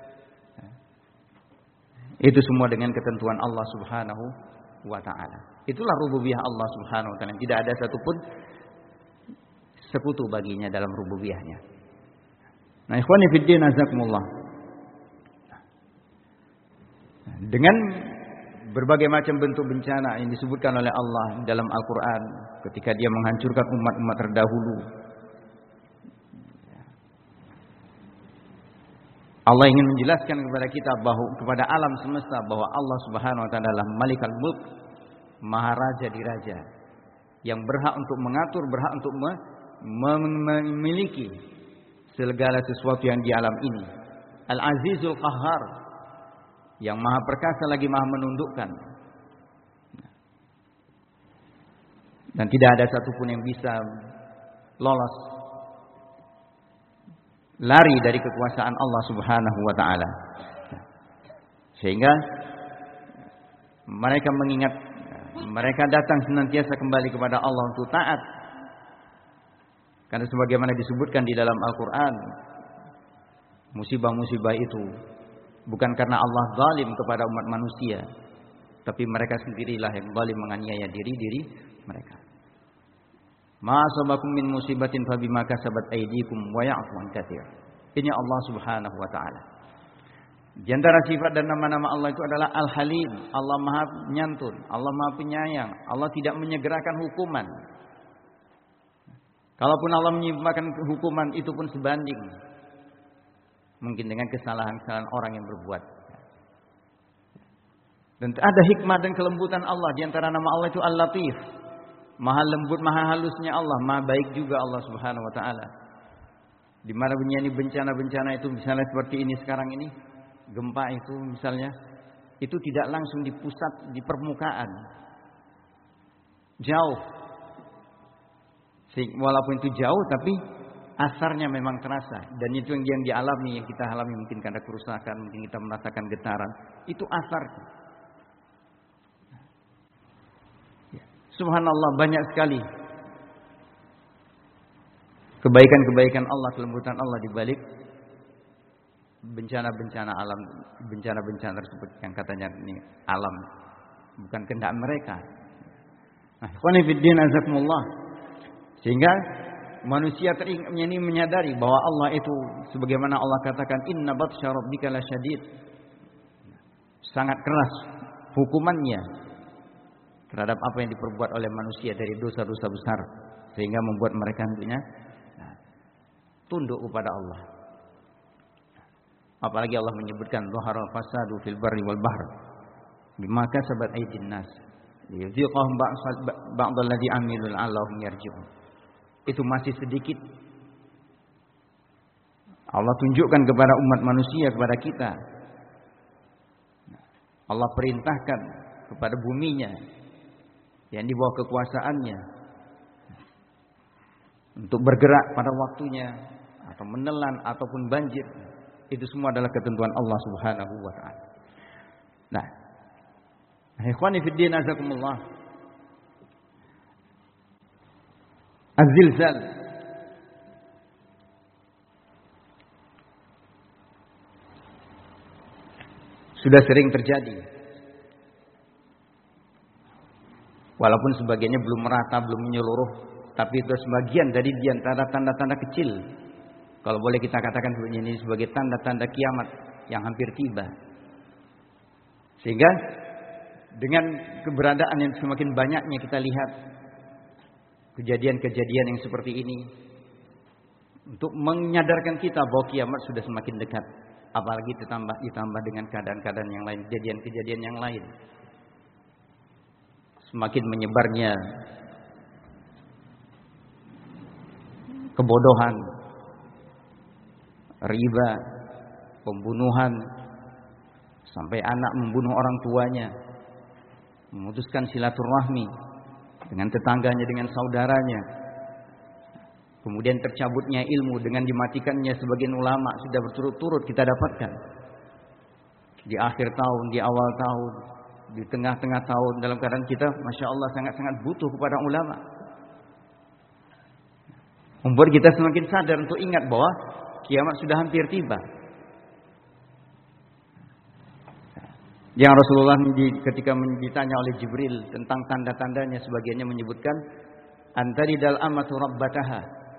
Itu semua dengan ketentuan Allah Subhanahu wa ta'ala. Itulah rububiyah Allah Subhanahu wa ta'ala. Tidak ada satupun sekutu baginya dalam rububiyahnya. Nah, ikhwani fiddin azakumullah. Dengan berbagai macam bentuk bencana yang disebutkan oleh Allah dalam Al-Quran ketika dia menghancurkan umat-umat terdahulu, Allah ingin menjelaskan kepada kita bahwa kepada alam semesta bahwa Allah Subhanahu wa taala adalah Malikul Mulk, Maharaja di raja, yang berhak untuk mengatur, berhak untuk memiliki segala sesuatu yang di alam ini. Al-Azizul Qahhar, yang maha perkasa lagi maha menundukkan. Dan tidak ada satupun yang bisa lolos, lari dari kekuasaan Allah Subhanahu wa ta'ala. Sehingga mereka mengingat, mereka datang senantiasa kembali kepada Allah untuk taat. Karena sebagaimana disebutkan di dalam Al-Quran, musibah-musibah itu bukan karena Allah zalim kepada umat manusia, tapi mereka sendirilah yang zalim menganiaya diri mereka. Ma asabakum min musibatin fabima kasabat aydikum wa ya'fu an katsir. Ini Allah Subhanahu wa taala. Di antara sifat dan nama-nama Allah itu adalah Al-Halim. Allah Maha Penyantun, Allah Maha Penyayang. Allah tidak menyegerakan hukuman. Kalaupun Allah menyimpulkan hukuman, itu pun sebanding mungkin dengan kesalahan-kesalahan orang yang berbuat. Dan ada hikmah dan kelembutan Allah. Di antara nama Allah itu Al-Latif. Maha lembut, maha halusnya Allah, maha baik juga Allah Subhanahu wa taala. Di mana bencana-bencana itu misalnya seperti ini sekarang ini, gempa itu misalnya, itu tidak langsung di pusat, di permukaan. Jauh. Walaupun itu jauh, tapi asarnya memang terasa. Dan itu yang dialami, yang kita alami mungkin karena kerusakan, mungkin kita merasakan getaran. Itu asarnya. Subhanallah, banyak sekali kebaikan-kebaikan Allah, kelembutan Allah di balik bencana-bencana alam, bencana-bencana tersebut yang katanya ini alam, bukan kehendak mereka. Nah, ikhwani fiddin azakumullah. Sehingga manusia ini menyadari bahwa Allah itu sebagaimana Allah katakan, inna batsya rabbika lasyadid. Sangat keras hukumannya terhadap apa yang diperbuat oleh manusia dari dosa-dosa besar, sehingga membuat mereka tentunya tunduk kepada Allah. Apalagi Allah menyebutkan dhaharal fasadu fil barri wal bahr bima kasabat aydin nas liyudhiqahum ba'dal ladzi amilu la'allahum yarji'un. Itu masih sedikit Allah tunjukkan kepada umat manusia, kepada kita. Allah perintahkan kepada buminya yang di bawah kekuasaannya untuk bergerak pada waktunya, atau menelan ataupun banjir. Itu semua adalah ketentuan Allah Subhanahu wa taala. Nah, ikhwani fid din azakumullah. Az-zilzal, sudah sering terjadi. Walaupun sebagiannya belum merata, belum menyeluruh, tapi itu sebagian dari di antara tanda-tanda kecil. Kalau boleh kita katakan ini sebagai tanda-tanda kiamat yang hampir tiba. Sehingga dengan keberadaan yang semakin banyaknya kita lihat kejadian-kejadian yang seperti ini, untuk menyadarkan kita bahwa kiamat sudah semakin dekat. Apalagi ditambah dengan keadaan-keadaan yang lain, kejadian-kejadian yang lain. Semakin menyebarnya kebodohan, riba, pembunuhan, sampai anak membunuh orang tuanya, memutuskan silaturahmi dengan tetangganya, dengan saudaranya. Kemudian tercabutnya ilmu dengan dimatikannya sebagian ulama, sudah berturut-turut kita dapatkan. Di akhir tahun, di awal tahun, di tengah-tengah tahun, dalam keadaan kita Masya Allah sangat-sangat butuh kepada ulama. Membuat kita semakin sadar untuk ingat bahwa kiamat sudah hampir tiba. Yang Rasulullah ketika ditanya oleh Jibril tentang tanda-tandanya, sebagiannya menyebutkan antaridal amatu rabbataha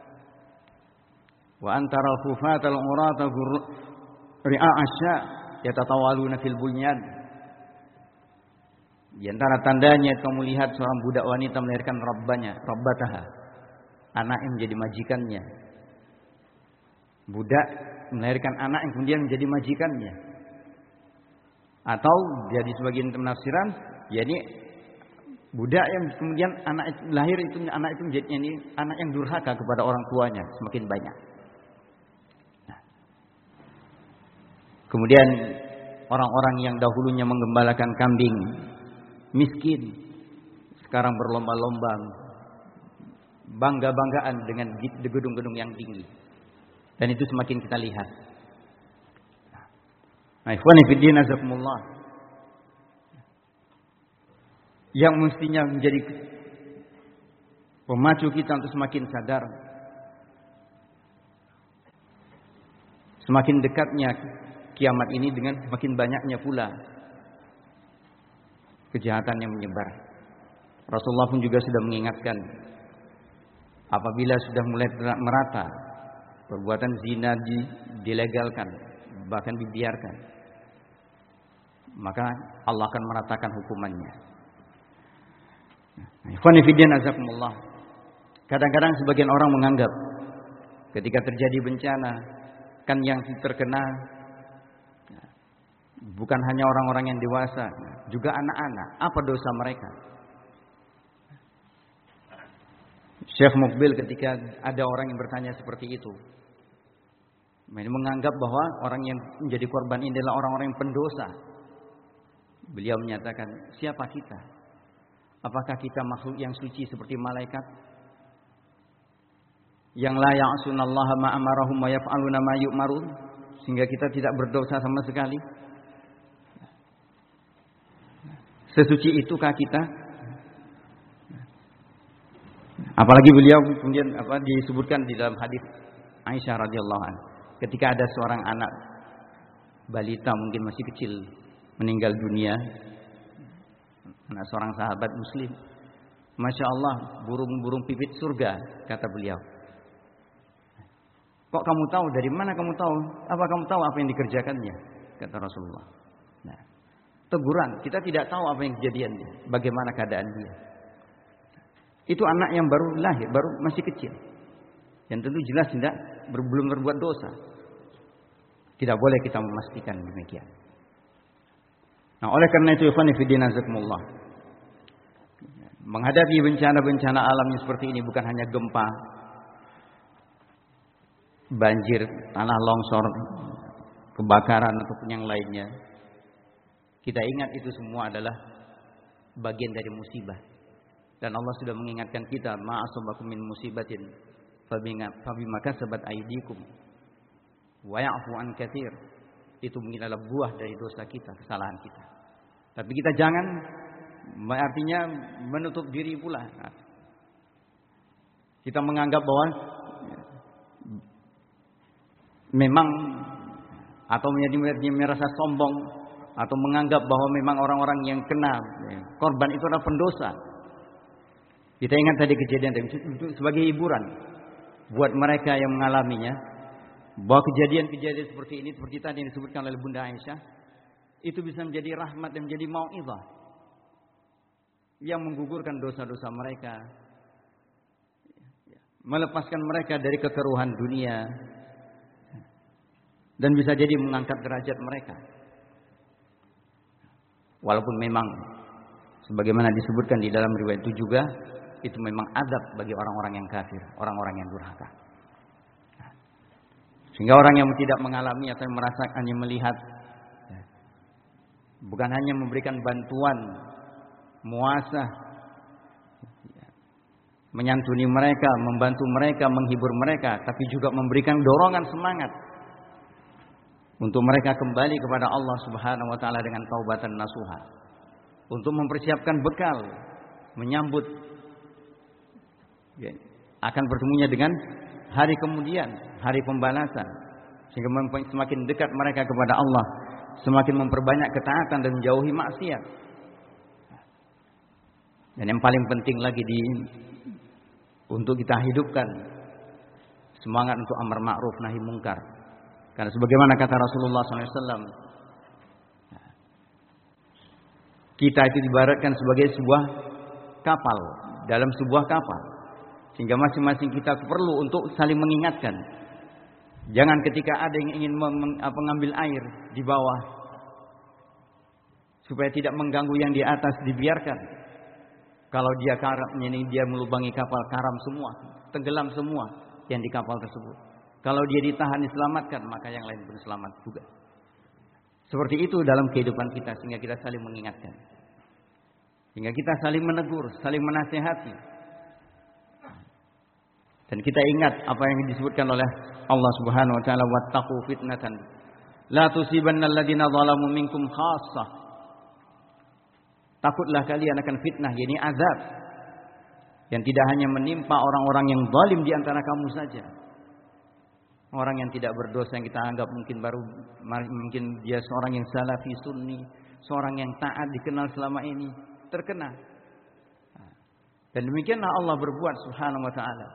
wa antaral khufatal urata ri'a asya yatatawaluna fil bunyan. Di antara tandanya kamu lihat seorang budak wanita melahirkan rabbataha, anak yang menjadi majikannya. Budak melahirkan anak yang kemudian menjadi majikannya. Atau jadi sebagian penafsiran, jadi budak yang kemudian anak itu menjadi anak yang durhaka kepada orang tuanya semakin banyak. Kemudian orang-orang yang dahulunya menggembalakan kambing, miskin, sekarang berlomba-lomba, bangga-banggaan dengan gedung-gedung yang tinggi. Dan itu semakin kita lihat. Ikhwani fiddin azakumullah. Yang mestinya menjadi pemacu kita untuk semakin sadar, semakin dekatnya kiamat ini dengan semakin banyaknya pula kejahatan yang menyebar. Rasulullah pun juga sudah mengingatkan, apabila sudah mulai merata perbuatan zina dilegalkan, bahkan dibiarkan, maka Allah akan meratakan hukumannya. Ikhwani fiddin azakumullah. Kadang-kadang sebagian orang menganggap ketika terjadi bencana, kan yang terkena bukan hanya orang-orang yang dewasa, juga anak-anak. Apa dosa mereka? Syekh Mukbil ketika ada orang yang bertanya seperti itu, menganggap bahwa orang yang menjadi korban ini adalah orang-orang yang pendosa. Beliau menyatakan, siapa kita? Apakah kita makhluk yang suci seperti malaikat? Yang la ya'sunallaha ma amarahum wa yaf'aluna ma yu'marun, sehingga kita tidak berdosa sama sekali. Sesuci itukah kita? Apalagi beliau kemudian disebutkan di dalam hadis Aisyah radhiyallahu anha, ketika ada seorang anak balita mungkin masih kecil meninggal dunia, anak seorang sahabat muslim. Masya Allah, burung-burung pipit surga, kata beliau. Kok kamu tahu? Dari mana kamu tahu? Apa kamu tahu apa yang dikerjakannya? Kata Rasulullah. Nah, teguran, kita tidak tahu apa yang kejadiannya, bagaimana keadaan dia. Itu anak yang baru lahir, baru masih kecil, yang tentu jelas belum berbuat dosa. Tidak boleh kita memastikan demikian. Nah, oleh karena itu ikhwan fillah azakumullah, menghadapi bencana-bencana alam yang seperti ini bukan hanya gempa, banjir, tanah longsor, kebakaran ataupun yang lainnya. Kita ingat itu semua adalah bagian dari musibah. Dan Allah sudah mengingatkan kita, ma asabakum min musibatin fabima kasabat aydikum wa ya'fu an katsir. Itu mungkin adalah buah dari dosa kita, kesalahan kita. Tapi kita jangan artinya menutup diri pula. Kita menganggap bahwa memang atau menjadi merasa sombong atau menganggap bahwa memang orang-orang yang kena korban itu adalah pendosa. Kita ingat tadi kejadian itu sebagai hiburan buat mereka yang mengalaminya, bahwa kejadian-kejadian seperti ini, seperti tadi yang disebutkan oleh Bunda Aisyah, itu bisa menjadi rahmat dan menjadi mau'izah yang menggugurkan dosa-dosa mereka, melepaskan mereka dari kekeruhan dunia, dan bisa jadi mengangkat derajat mereka. Walaupun memang sebagaimana disebutkan di dalam riwayat itu juga, itu memang adab bagi orang-orang yang kafir, orang-orang yang durhaka. Sehingga orang yang tidak mengalami atau merasakan, hanya melihat, bukan hanya memberikan bantuan, muasah, menyantuni mereka, membantu mereka, menghibur mereka, tapi juga memberikan dorongan semangat untuk mereka kembali kepada Allah Subhanahu wa taala dengan taubatan nasuha, untuk mempersiapkan bekal menyambut akan bertemunya dengan hari kemudian, hari pembalasan, sehingga semakin dekat mereka kepada Allah, semakin memperbanyak ketaatan dan menjauhi maksiat. Dan yang paling penting lagi untuk kita hidupkan semangat untuk amar ma'ruf nahi mungkar. Karena sebagaimana kata Rasulullah SAW, kita itu diibaratkan sebagai sebuah kapal, dalam sebuah kapal, sehingga masing-masing kita perlu untuk saling mengingatkan. Jangan ketika ada yang ingin mengambil air di bawah, supaya tidak mengganggu yang di atas, dibiarkan. Kalau dia karam, dia melubangi kapal, karam semua, tenggelam semua yang di kapal tersebut. Kalau dia ditahan, diselamatkan, maka yang lain pun selamat juga. Seperti itu dalam kehidupan kita, sehingga kita saling mengingatkan. Sehingga kita saling menegur, saling menasihati. Dan kita ingat apa yang disebutkan oleh Allah Subhanahu wa taala, wattaqu fitnatan la tusibanna alladziina zalamu minkum khassah. Takutlah kalian akan fitnah, yakni azab yang tidak hanya menimpa orang-orang yang zalim di antara kamu saja. Orang yang tidak berdosa yang kita anggap mungkin dia seorang yang salafi sunni, seorang yang taat dikenal selama ini, terkena. Dan demikianlah Allah berbuat Subhanahu wa taala.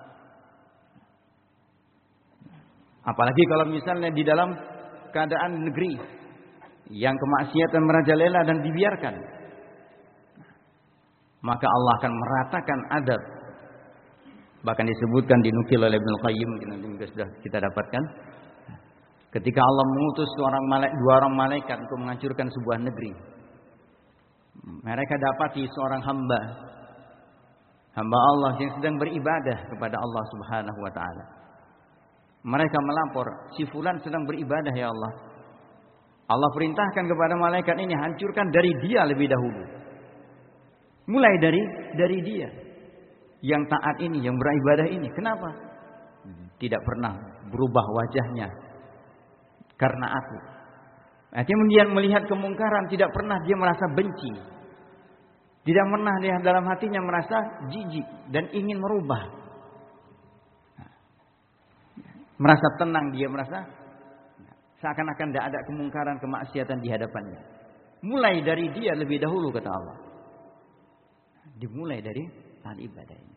Apalagi kalau misalnya di dalam keadaan negeri yang kemaksiatan merajalela dan dibiarkan, maka Allah akan meratakan adab. Bahkan disebutkan, dinukil oleh Ibnu Qayyim, nanti sudah kita dapatkan, ketika Allah mengutus dua orang malaikat untuk menghancurkan sebuah negeri. Mereka dapati seorang hamba Allah yang sedang beribadah kepada Allah Subhanahu wa taala. Mereka melapor, si fulan sedang beribadah ya Allah. Allah perintahkan kepada malaikat ini, hancurkan dari dia lebih dahulu. Mulai dari dia yang taat ini, yang beribadah ini. Kenapa? Tidak pernah berubah wajahnya karena aku. Artinya dia melihat kemungkaran, tidak pernah dia merasa benci. Tidak pernah dia dalam hatinya merasa jijik dan ingin merubah. Merasa tenang, dia merasa seakan-akan tidak ada kemungkaran, kemaksiatan di hadapannya. Mulai dari dia lebih dahulu, kata Allah. Dimulai dari hal ibadah ini.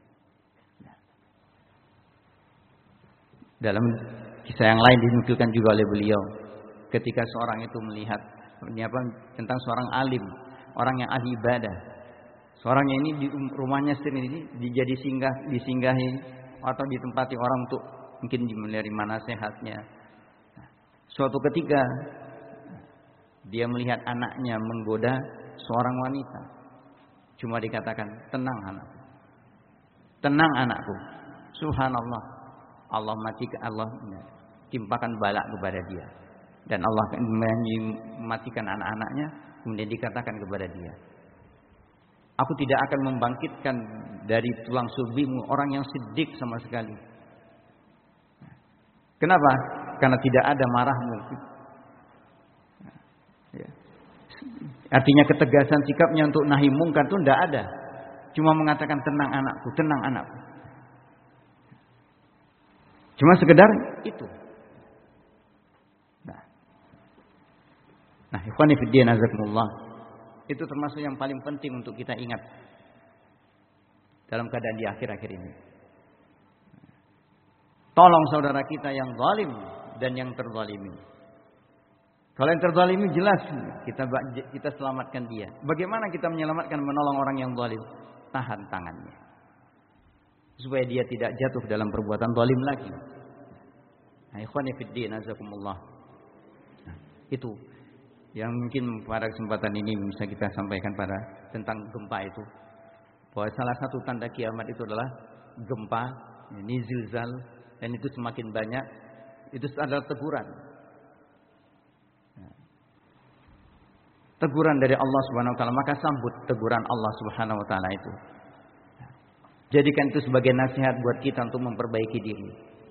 Dalam kisah yang lain dinukilkan juga oleh beliau, ketika seorang itu melihat tentang seorang alim, orang yang ahli ibadah. Seorangnya ini di rumahnya sendiri disinggahi atau ditempati orang untuk mungkin menerima nasihatnya. Suatu ketika dia melihat anaknya menggoda seorang wanita. Cuma dikatakan, tenang anakku. Tenang anakku. Subhanallah. Allah timpakan balak kepada dia. Dan Allah mematikan anak-anaknya. Kemudian dikatakan kepada dia, aku tidak akan membangkitkan dari tulang sulbimu orang yang siddiq sama sekali. Kenapa? Karena tidak ada marahmu. Artinya ketegasan sikapnya untuk nahi mungkar itu tidak ada. Cuma mengatakan tenang anakku, tenang anakku. Cuma sekedar itu. Nah, ikhwani fid din azakumullah. Itu termasuk yang paling penting untuk kita ingat dalam keadaan di akhir-akhir ini. Tolong saudara kita yang zalim dan yang terzalimi. Kalau yang terzalimi jelas kita selamatkan dia. Bagaimana kita menyelamatkan, menolong orang yang zalim? Tahan tangannya, supaya dia tidak jatuh dalam perbuatan zalim lagi. Nah, ikhwani fid din azakumullah. Nah, itu yang mungkin pada kesempatan ini bisa kita sampaikan tentang gempa itu. Bahwa salah satu tanda kiamat itu adalah gempa, ini zilzal, dan itu semakin banyak. Itu adalah teguran. Teguran dari Allah Subhanahu wa taala, maka sambut teguran Allah Subhanahu wa taala itu. Jadikan itu sebagai nasihat buat kita untuk memperbaiki diri.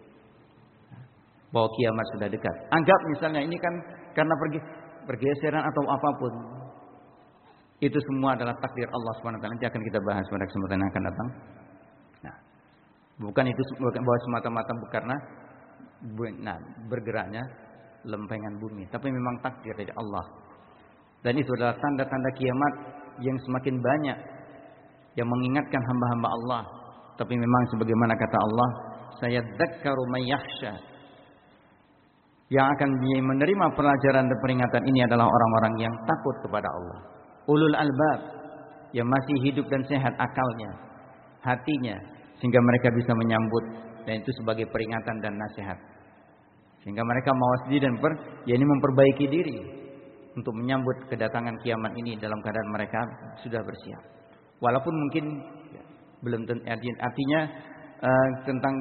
Bahwa kiamat sudah dekat. Anggap misalnya ini kan karena pergeseran atau apapun. Itu semua adalah takdir Allah Subhanahu wa taala. Nanti akan kita bahas pada kesempatan yang akan datang. Nah, bukan bahwa semata-mata karena bergeraknya lempengan bumi, tapi memang takdir dari Allah. Dan itu adalah tanda-tanda kiamat yang semakin banyak yang mengingatkan hamba-hamba Allah. Tapi memang sebagaimana kata Allah, sayadzakkaru may yakhsha. Yang akan menerima pelajaran dan peringatan ini adalah orang-orang yang takut kepada Allah. Ulul albab, yang masih hidup dan sehat akalnya, hatinya, sehingga mereka bisa menyambut, dan itu sebagai peringatan dan nasihat. Sehingga mereka mawas diri dan memperbaiki diri untuk menyambut kedatangan kiamat ini dalam keadaan mereka sudah bersiap. Walaupun mungkin belum artinya tentang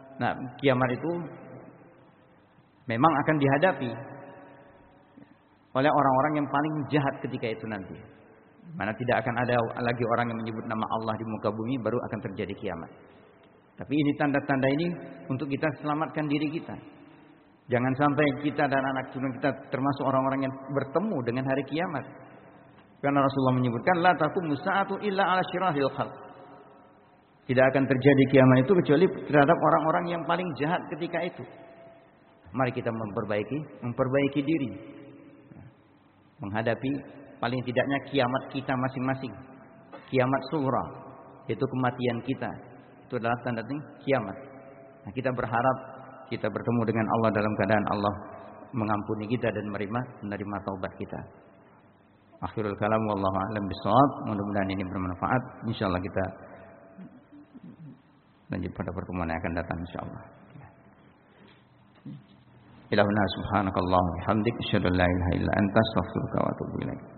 kiamat itu memang akan dihadapi. oleh orang-orang yang paling jahat ketika itu nanti. Mana tidak akan ada lagi orang yang menyebut nama Allah di muka bumi, baru akan terjadi kiamat. Tapi ini tanda-tanda ini untuk kita selamatkan diri kita. Jangan sampai kita dan anak cucu kita termasuk orang-orang yang bertemu dengan hari kiamat. Karena Rasulullah menyebutkan la taqumu sa'atu illa 'ala syirahil khalq. Tidak akan terjadi kiamat itu kecuali terhadap orang-orang yang paling jahat ketika itu. Mari kita memperbaiki diri. Menghadapi paling tidaknya kiamat kita masing-masing. Kiamat sughra, yaitu kematian kita. Itu adalah tanda kiamat. Nah, kita berharap kita bertemu dengan Allah dalam keadaan Allah mengampuni kita dan menerima taubat kita. Akhirul kalam wallahu a'lam bishawab. Mudah-mudahan ini bermanfaat. Insyaallah kita lanjut pada pertemuan yang akan datang insyaallah. Ilahuna subhanakallahumma wa bihamdika asyhadu an la ilaha illa anta astaghfiruka wa atubu ilaik.